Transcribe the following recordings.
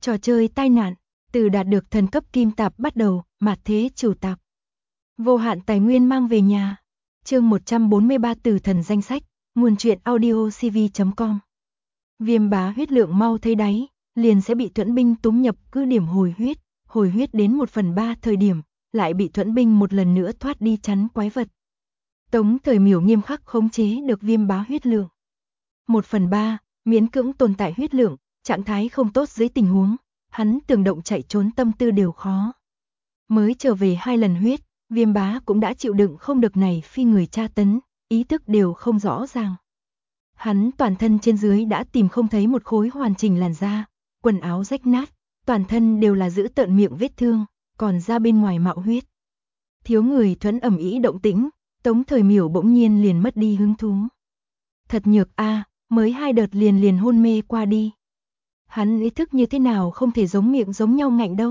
Trò chơi tai nạn, từ đạt được thần cấp kim tạp bắt đầu, mạt thế chủ tạp. Vô hạn tài nguyên mang về nhà. Chương 143 từ thần danh sách, nguồn truyện audio cv.com. Viêm bá huyết lượng mau thấy đáy, liền sẽ bị thuẫn binh túm nhập cứ điểm hồi huyết đến 1/3 thời điểm, lại bị thuẫn binh một lần nữa thoát đi chắn quái vật. Tống Thời Miểu nghiêm khắc khống chế được viêm bá huyết lượng. 1/3, miễn cưỡng tồn tại huyết lượng, trạng thái không tốt dưới tình huống, hắn tưởng động chạy trốn tâm tư đều khó. Mới trở về 2 lần huyết, viêm bá cũng đã chịu đựng không được này phi người tra tấn, ý thức đều không rõ ràng. Hắn toàn thân trên dưới đã tìm không thấy một khối hoàn chỉnh làn da, quần áo rách nát, toàn thân đều là giữ tợn miệng vết thương, còn ra bên ngoài mạo huyết. Thiếu người thuẫn ầm ĩ động tĩnh, Tống Thời Miểu bỗng nhiên liền mất đi hứng thú. Thật nhược a, mới 2 đợt liền hôn mê qua đi. Hắn ý thức như thế nào không thể giống miệng giống nhau ngạnh đâu.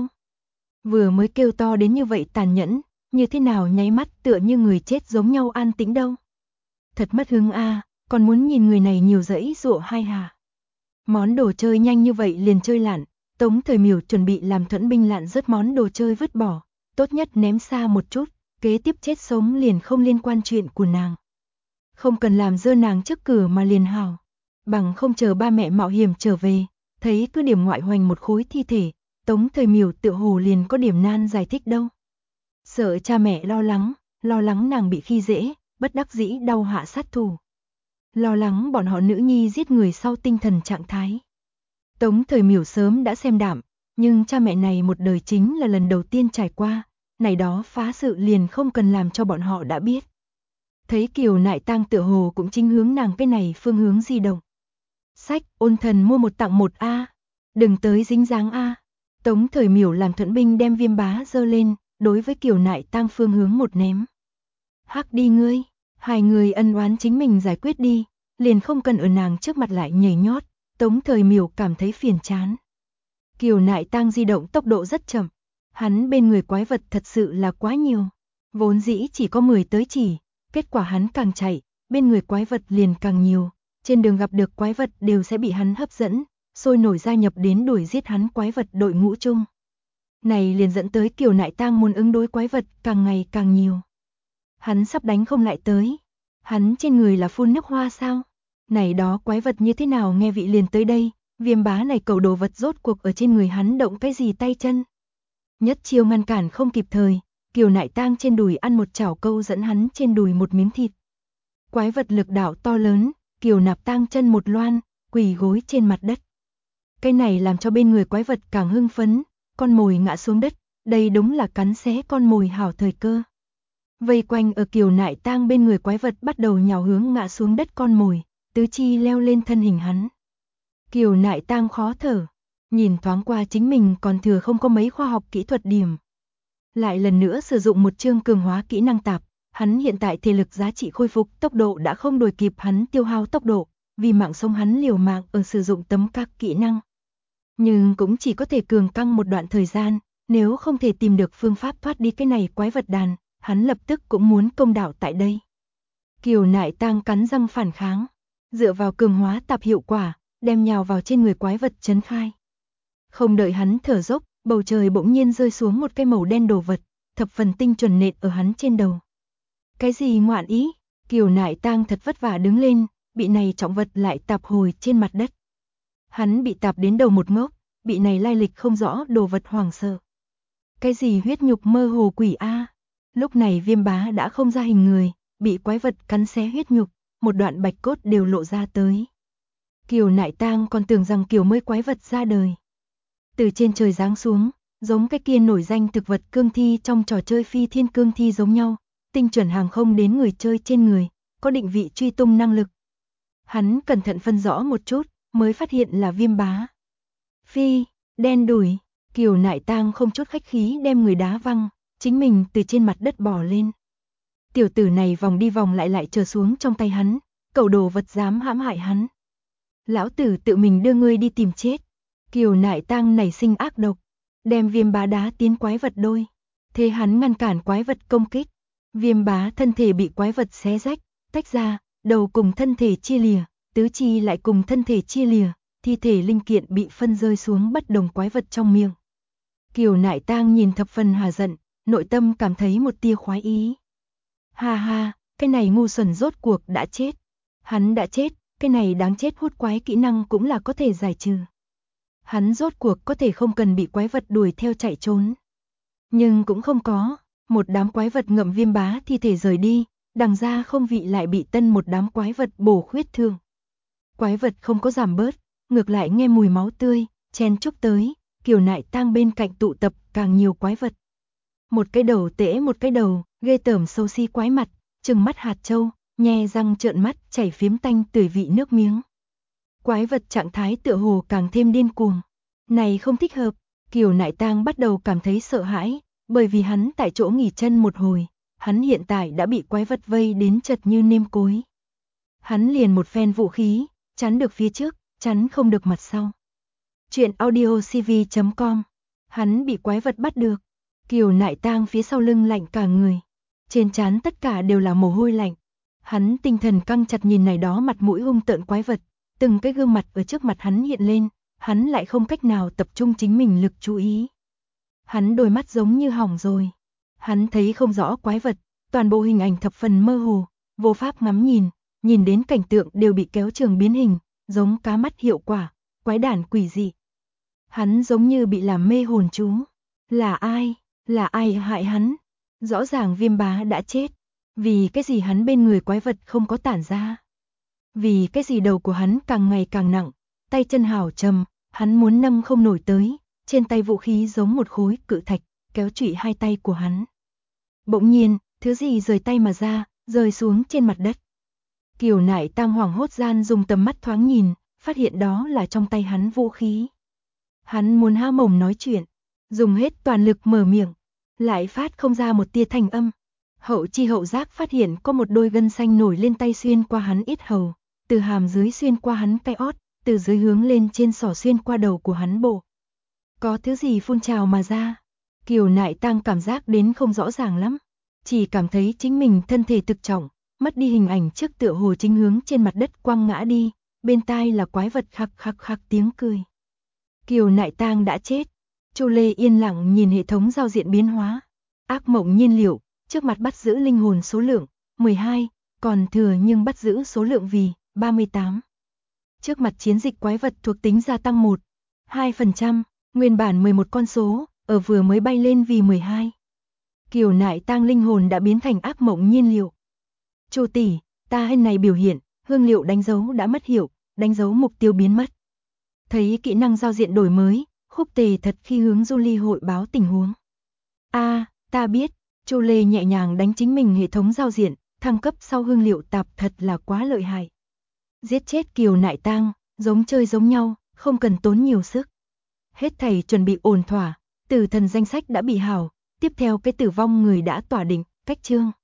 Vừa mới kêu to đến như vậy tàn nhẫn, như thế nào nháy mắt tựa như người chết giống nhau an tĩnh đâu. Thật mất hứng a, còn muốn nhìn người này nhiều dãy dụa hay hả? Món đồ chơi nhanh như vậy liền chơi lạn, Tống Thời Miểu chuẩn bị làm thuẫn binh lạn rớt món đồ chơi vứt bỏ, tốt nhất ném xa một chút, kế tiếp chết sống liền không liên quan chuyện của nàng. Không cần làm dơ nàng trước cửa mà liền hào, bằng không chờ ba mẹ mạo hiểm trở về, thấy cứ điểm ngoại hoành một khối thi thể, Tống Thời Miểu tựa hồ liền có điểm nan giải thích đâu. Sợ cha mẹ lo lắng nàng bị khi dễ, bất đắc dĩ đau hạ sát thủ. Lo lắng bọn họ nữ nhi giết người sau tinh thần trạng thái. Tống Thời Miểu sớm đã xem đạm, nhưng cha mẹ này một đời chính là lần đầu tiên trải qua, này đó phá sự liền không cần làm cho bọn họ đã biết. Thấy Kiều Nại Tang tựa hồ cũng chính hướng nàng cái này phương hướng di động. Sách, ôn thần mua 1 tặng 1 a, đừng tới dính dáng a. Tống Thời Miểu làm thuẫn binh đem viêm bá dơ lên, đối với Kiều Nại Tang phương hướng một ném. Hắc đi ngươi, 2 người ân oán chính mình giải quyết đi, liền không cần ở nàng trước mặt lại nhảy nhót. Tống Thời Miểu cảm thấy phiền chán. Kiều Nại Tang di động tốc độ rất chậm, hắn bên người quái vật thật sự là quá nhiều, vốn dĩ chỉ có 10 tới chỉ, kết quả hắn càng chạy, bên người quái vật liền càng nhiều, trên đường gặp được quái vật đều sẽ bị hắn hấp dẫn, sôi nổi gia nhập đến đuổi giết hắn quái vật đội ngũ chung. Này liền dẫn tới Kiều Nại Tang muốn ứng đối quái vật càng ngày càng nhiều. Hắn sắp đánh không lại tới, hắn trên người là phun nước hoa sao? Này đó quái vật như thế nào nghe vị liền tới đây, viêm bá này cầu đồ vật rốt cuộc ở trên người hắn động cái gì tay chân. Nhất chiêu ngăn cản không kịp thời, Kiều Nại Tang trên đùi ăn một chảo câu dẫn hắn trên đùi một miếng thịt. Quái vật lực đạo to lớn, Kiều Nạp Tang chân một loan, quỳ gối trên mặt đất. Cái này làm cho bên người quái vật càng hưng phấn, con mồi ngã xuống đất, đây đúng là cắn xé con mồi hảo thời cơ. Vây quanh ở Kiều Nại Tang bên người quái vật bắt đầu nhào hướng ngã xuống đất con mồi, tứ chi leo lên thân hình hắn. Kiều Nại Tang khó thở, nhìn thoáng qua chính mình còn thừa không có mấy khoa học kỹ thuật điểm. Lại lần nữa sử dụng một chương cường hóa kỹ năng tạp, hắn hiện tại thể lực giá trị khôi phục tốc độ đã không đuổi kịp hắn tiêu hao tốc độ, vì mạng sống hắn liều mạng ở sử dụng tấm các kỹ năng. Nhưng cũng chỉ có thể cường căng một đoạn thời gian, nếu không thể tìm được phương pháp thoát đi cái này quái vật đàn, hắn lập tức cũng muốn công đạo tại đây. Kiều Nại Tang cắn răng phản kháng, dựa vào cường hóa tạp hiệu quả, đem nhào vào trên người quái vật chấn khai. Không đợi hắn thở dốc, bầu trời bỗng nhiên rơi xuống một cái màu đen đồ vật, thập phần tinh chuẩn nện ở hắn trên đầu. Cái gì ngoạn ý? Kiều Nại Tang thật vất vả đứng lên, bị này trọng vật lại tạp hồi trên mặt đất. Hắn bị tạp đến đầu một ngốc, bị này lai lịch không rõ đồ vật hoảng sợ. Cái gì huyết nhục mơ hồ quỷ a? Lúc này viêm bá đã không ra hình người, bị quái vật cắn xé huyết nhục, một đoạn bạch cốt đều lộ ra tới. Kiều Nại Tang còn tưởng rằng Kiều mới quái vật ra đời. Từ trên trời giáng xuống, giống cái kia nổi danh thực vật cương thi trong trò chơi phi thiên cương thi giống nhau, tinh chuẩn hàng không đến người chơi trên người, có định vị truy tung năng lực. Hắn cẩn thận phân rõ một chút, mới phát hiện là viêm bá. Phi, đen đủi, Kiều Nại Tang không chút khách khí đem người đá văng, chính mình từ trên mặt đất bò lên. Tiểu tử này vòng đi vòng lại trở xuống trong tay hắn, cẩu đồ vật dám hãm hại hắn. Lão tử tự mình đưa ngươi đi tìm chết. Kiều Nại Tang nảy sinh ác độc, đem viêm bá đá tiến quái vật đôi. Thế hắn ngăn cản quái vật công kích. Viêm bá thân thể bị quái vật xé rách, tách ra, đầu cùng thân thể chia lìa, tứ chi lại cùng thân thể chia lìa, thi thể linh kiện bị phân rơi xuống bất đồng quái vật trong miệng. Kiều Nại Tang nhìn thập phần hà giận, nội tâm cảm thấy một tia khoái ý. Ha ha, cái này ngu xuẩn rốt cuộc đã chết. Hắn đã chết, cái này đáng chết hút quái kỹ năng cũng là có thể giải trừ. Hắn rốt cuộc có thể không cần bị quái vật đuổi theo chạy trốn. Nhưng cũng không có, một đám quái vật ngậm viêm bá thi thể rời đi, đằng ra không vị lại bị tân một đám quái vật bổ khuyết thương. Quái vật không có giảm bớt, ngược lại nghe mùi máu tươi, chen chúc tới, Kiều Nại Tang bên cạnh tụ tập càng nhiều quái vật. Một cái đầu tễ một cái đầu, ghê tởm xấu xí quái mặt, trừng mắt hạt châu, nhe răng trợn mắt chảy phiếm tanh tưởi vị nước miếng. Quái vật trạng thái tựa hồ càng thêm điên cuồng. Này không thích hợp, Kiều Nại Tang bắt đầu cảm thấy sợ hãi, bởi vì hắn tại chỗ nghỉ chân một hồi, hắn hiện tại đã bị quái vật vây đến chật như nêm cối. Hắn liền một phen vũ khí, chắn được phía trước, chắn không được mặt sau. Chuyện audiocv.com. Hắn bị quái vật bắt được. Kiều Nại Tang phía sau lưng lạnh cả người. Trên trán tất cả đều là mồ hôi lạnh. Hắn tinh thần căng chặt nhìn này đó mặt mũi hung tợn quái vật, từng cái gương mặt ở trước mặt hắn hiện lên, hắn lại không cách nào tập trung chính mình lực chú ý. Hắn đôi mắt giống như hỏng rồi. Hắn thấy không rõ quái vật, toàn bộ hình ảnh thập phần mơ hồ, vô pháp ngắm nhìn đến cảnh tượng đều bị kéo trường biến hình, giống cá mắt hiệu quả, quái đản quỷ dị. Hắn giống như bị làm mê hồn chú. Là ai hại hắn? Rõ ràng viêm bá đã chết. Vì cái gì hắn bên người quái vật không có tản ra? Vì cái gì đầu của hắn càng ngày càng nặng, tay chân hào trầm, hắn muốn nâng không nổi tới, trên tay vũ khí giống một khối cự thạch, kéo trụy hai tay của hắn. Bỗng nhiên, thứ gì rời tay mà ra, rơi xuống trên mặt đất. Kiều Nại Tang hoảng hốt gian dùng tầm mắt thoáng nhìn, phát hiện đó là trong tay hắn vũ khí. Hắn muốn há mồm nói chuyện, dùng hết toàn lực mở miệng, lại phát không ra một tia thanh âm. Hậu chi hậu giác phát hiện có một đôi gân xanh nổi lên tay xuyên qua hắn yết hầu, từ hàm dưới xuyên qua hắn cái ót, từ dưới hướng lên trên xỏ xuyên qua đầu của hắn bộ. Có thứ gì phun trào mà ra. Kiều Nại Tang cảm giác đến không rõ ràng lắm, chỉ cảm thấy chính mình thân thể thực trọng, mất đi hình ảnh trước tựa hồ chính hướng trên mặt đất quăng ngã đi, bên tai là quái vật khắc khắc khắc tiếng cười. Kiều Nại Tang đã chết. Chu Lê yên lặng nhìn hệ thống giao diện biến hóa. Ác mộng nhiên liệu, trước mặt bắt giữ linh hồn số lượng 12, còn thừa nhưng bắt giữ số lượng vì 38. Trước mặt chiến dịch quái vật thuộc tính gia tăng 2%, nguyên bản 11 con số, ở vừa mới bay lên vì 12. Kiều Nại Tang linh hồn đã biến thành ác mộng nhiên liệu. Chu tỷ, ta hình này biểu hiện, hương liệu đánh dấu đã mất hiệu, đánh dấu mục tiêu biến mất. Thấy kỹ năng giao diện đổi mới, Khúc Tề thật khi hướng Julie hội báo tình huống. Ta biết, Chu Lê nhẹ nhàng đánh chính mình hệ thống giao diện, thăng cấp sau hương liệu tạp thật là quá lợi hại. Giết chết Kiều Nại Tang, giống chơi giống nhau, không cần tốn nhiều sức. Hết thảy chuẩn bị ổn thỏa, tử thần danh sách đã bị hảo, tiếp theo cái tử vong người đã tỏa định, cách chương.